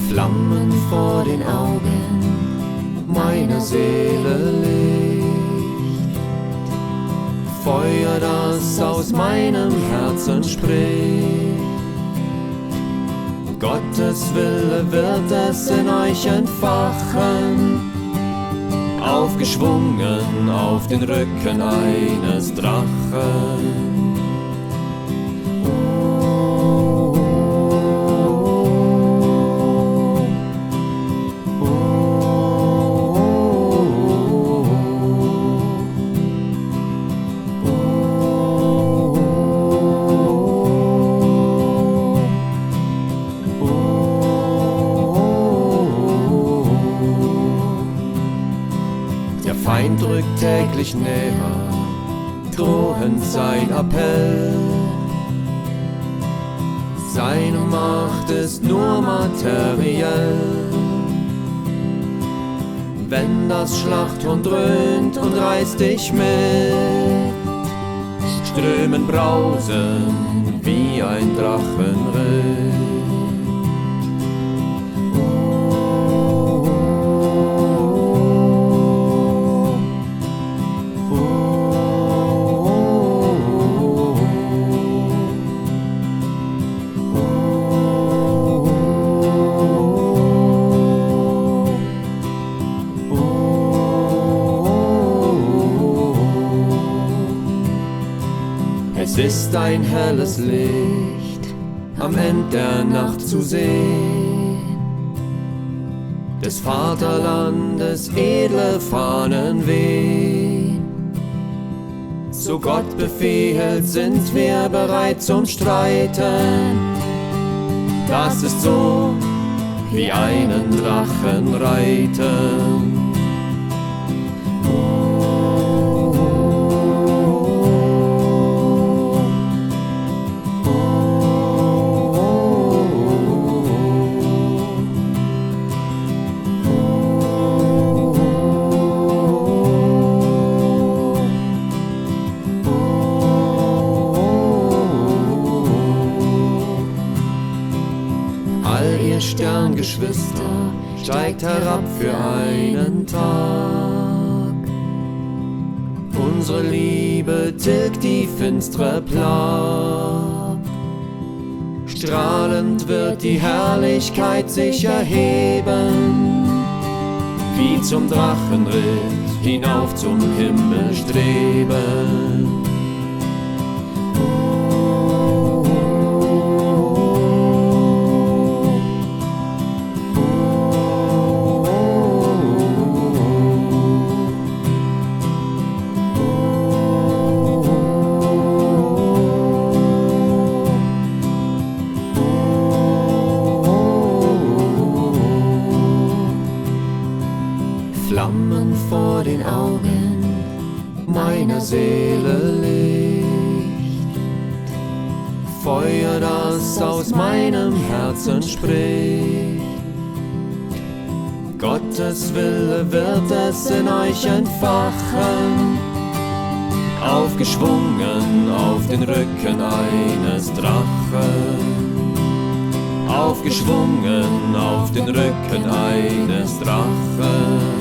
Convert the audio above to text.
Flammen vor den Augen meiner Seele Licht, Feuer, das aus meinem Herzen spricht. Gottes Wille wird es in euch entfachen, aufgeschwungen auf den Rücken eines Drachen. Der Feind rückt täglich näher, drohend sein Appell. Seine Macht ist nur materiell. Wenn das Schlachthorn dröhnt und reißt dich mit, Strömen brausen wie ein Drachenritt. Es ist ein helles Licht am End der Nacht zu sehen, des Vaterlandes edle Fahnen wehen. So Gott befiehlt, sind wir bereit zum Streiten. Das ist so, wie einen Drachen reiten. All ihr Sterngeschwister steigt herab für einen Tag. Unsere Liebe tilgt die finstere Plag. Strahlend wird die Herrlichkeit sich erheben, wie zum Drachenritt hinauf zum Himmel streben. Flammen vor den Augen meiner Seele Licht, Feuer, das aus meinem Herzen spricht. Gottes Wille wird es in euch entfachen, aufgeschwungen auf den Rücken eines Drachen. Aufgeschwungen auf den Rücken eines Drachen.